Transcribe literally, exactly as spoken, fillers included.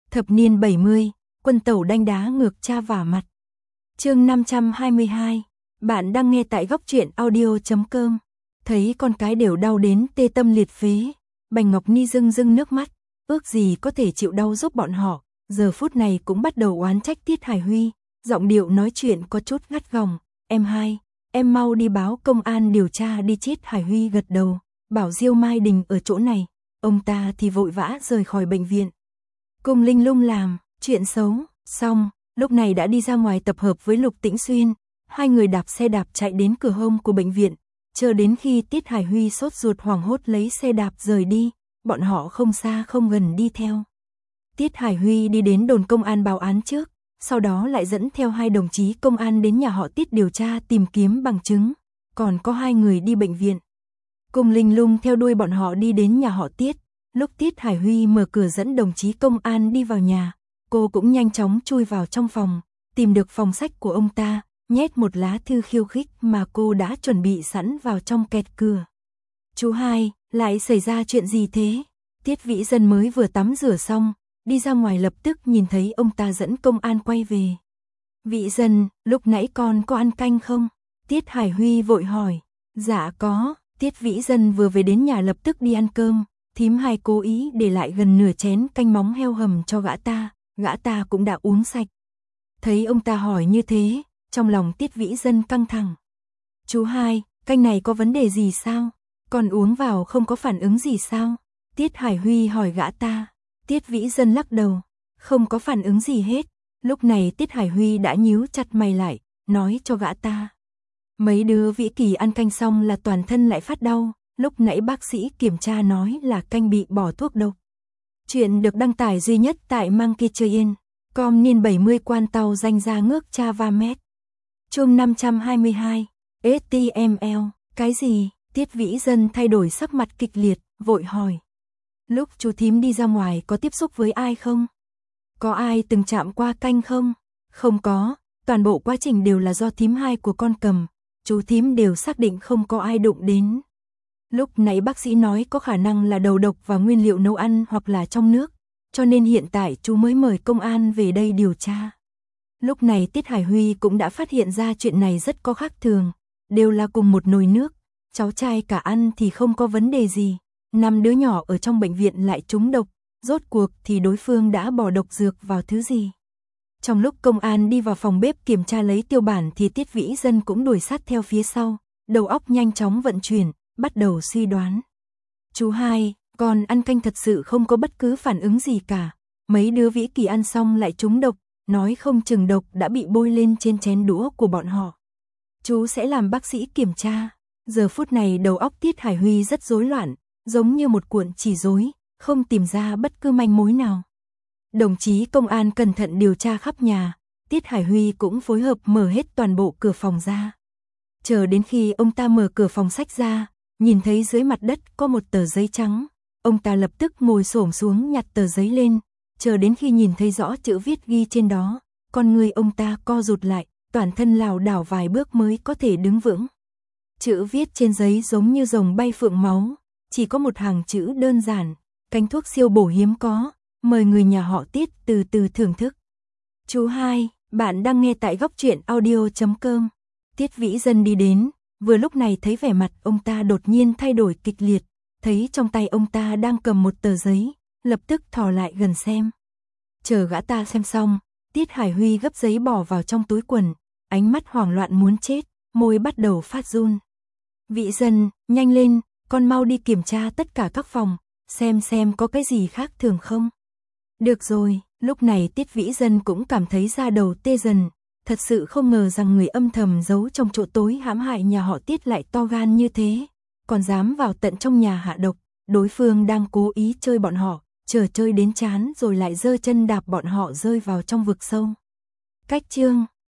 Thập niên bảy mươi, quân tẩu đanh đá ngược cha vả mặt. Chương năm trăm hai mươi hai. Bạn đang nghe tại góc truyện audio chấm com. Thấy con cái đều đau đến tê tâm liệt phế, Bành Ngọc Ni rưng rưng nước mắt, ước gì có thể chịu đau giúp bọn họ, giờ phút này cũng bắt đầu oán trách Tiết Hải Huy, giọng điệu nói chuyện có chút gắt gỏng, "Em hai, em mau đi báo công an điều tra đi." Tiết Hải Huy gật đầu, bảo Diêu Mai Đình ở chỗ này, ông ta thì vội vã rời khỏi bệnh viện. Cung Linh Lung làm chuyện xấu xong, lúc này đã đi ra ngoài tập hợp với Lục Tĩnh Xuyên, hai người đạp xe đạp chạy đến cửa hông của bệnh viện, chờ đến khi Tiết Hải Huy sốt ruột hoảng hốt lấy xe đạp rời đi, bọn họ không xa không gần đi theo. Tiết Hải Huy đi đến đồn công an báo án trước, sau đó lại dẫn theo hai đồng chí công an đến nhà họ Tiết điều tra tìm kiếm bằng chứng, còn có hai người đi bệnh viện. Cung Linh Lung theo đuôi bọn họ đi đến nhà họ Tiết, lúc Tiết Hải Huy mở cửa dẫn đồng chí công an đi vào nhà, cô cũng nhanh chóng chui vào trong phòng, tìm được phòng sách của ông ta, nhét một lá thư khiêu khích mà cô đã chuẩn bị sẵn vào trong kẹt cửa. "Chú hai, lại xảy ra chuyện gì thế?" Tiết Vĩ Dân mới vừa tắm rửa xong, đi ra ngoài lập tức nhìn thấy ông ta dẫn công an quay về. "Vĩ Dân, lúc nãy con có ăn canh không?" Tiết Hải Huy vội hỏi. "Dạ có." Tiết Vĩ Dân vừa về đến nhà lập tức đi ăn cơm, thím Hai cố ý để lại gần nửa chén canh móng heo hầm cho gã ta, gã ta cũng đã uống sạch. Thấy ông ta hỏi như thế, trong lòng Tiết Vĩ Dân căng thẳng. "Chú hai, canh này có vấn đề gì sao? Còn uống vào không có phản ứng gì sao?" Tiết Hải Huy hỏi gã ta. Tiết Vĩ Dân lắc đầu, "Không có phản ứng gì hết." Lúc này Tiết Hải Huy đã nhíu chặt mày lại, nói cho gã ta. "Mấy đứa Vĩ Kỳ ăn canh xong là toàn thân lại phát đau, lúc nãy bác sĩ kiểm tra nói là canh bị bỏ thuốc độc." Chuyện được đăng tải duy nhất tại Monkey Chơi Yên, com niên bảy mươi quan tàu danh ra ngước cha va mét. Chương năm trăm hai mươi hai. ét tê em lờ, cái gì? Tiết Vĩ Dân thay đổi sắc mặt kịch liệt, vội hỏi. "Lúc chú thím đi ra ngoài có tiếp xúc với ai không? Có ai từng chạm qua canh không?" "Không có, toàn bộ quá trình đều là do thím hai của con cầm, chú thím đều xác định không có ai đụng đến. Lúc nãy bác sĩ nói có khả năng là đầu độc và nguyên liệu nấu ăn hoặc là trong nước, cho nên hiện tại chú mới mời công an về đây điều tra." Lúc này Tiết Hải Huy cũng đã phát hiện ra chuyện này rất có khác thường, đều là cùng một nồi nước, cháu trai cả ăn thì không có vấn đề gì, năm đứa nhỏ ở trong bệnh viện lại trúng độc, rốt cuộc thì đối phương đã bỏ độc dược vào thứ gì. Trong lúc công an đi vào phòng bếp kiểm tra lấy tiêu bản thì Tiết Vĩ Dân cũng đuổi sát theo phía sau, đầu óc nhanh chóng vận chuyển, bắt đầu suy đoán. "Chú hai, con ăn canh thật sự không có bất cứ phản ứng gì cả, mấy đứa Vĩ Kỳ ăn xong lại trúng độc, nói không chừng độc đã bị bôi lên trên chén đũa của bọn họ. Chú sẽ làm bác sĩ kiểm tra." Giờ phút này đầu óc Tiết Hải Huy rất rối loạn, giống như một cuộn chỉ rối, không tìm ra bất cứ manh mối nào. Đồng chí công an cẩn thận điều tra khắp nhà, Tiết Hải Huy cũng phối hợp mở hết toàn bộ cửa phòng ra. Chờ đến khi ông ta mở cửa phòng sách ra, nhìn thấy dưới mặt đất có một tờ giấy trắng, ông ta lập tức ngồi xổm xuống nhặt tờ giấy lên, chờ đến khi nhìn thấy rõ chữ viết ghi trên đó, con người ông ta co rụt lại, toàn thân lảo đảo vài bước mới có thể đứng vững. Chữ viết trên giấy giống như rồng bay phượng máu, chỉ có một hàng chữ đơn giản, canh thuốc siêu bổ hiếm có, mời người nhà họ Tiết từ từ thưởng thức. "Chú hai, bạn đang nghe tại góc truyện audio chấm com." Tiết Vĩ Dân đi đến, vừa lúc này thấy vẻ mặt ông ta đột nhiên thay đổi kịch liệt, thấy trong tay ông ta đang cầm một tờ giấy, lập tức thò lại gần xem. Chờ gã ta xem xong, Tiết Hải Huy gấp giấy bỏ vào trong túi quần, ánh mắt hoảng loạn muốn chết, môi bắt đầu phát run. "Vĩ Dân, nhanh lên, con mau đi kiểm tra tất cả các phòng, xem xem có cái gì khác thường không." "Được rồi." Lúc này Tiết Vĩ Dân cũng cảm thấy da đầu tê dần, thật sự không ngờ rằng người âm thầm giấu trong chỗ tối hãm hại nhà họ Tiết lại to gan như thế, còn dám vào tận trong nhà hạ độc, đối phương đang cố ý chơi bọn họ, chờ chơi đến chán rồi lại giơ chân đạp bọn họ rơi vào trong vực sâu. Cách chương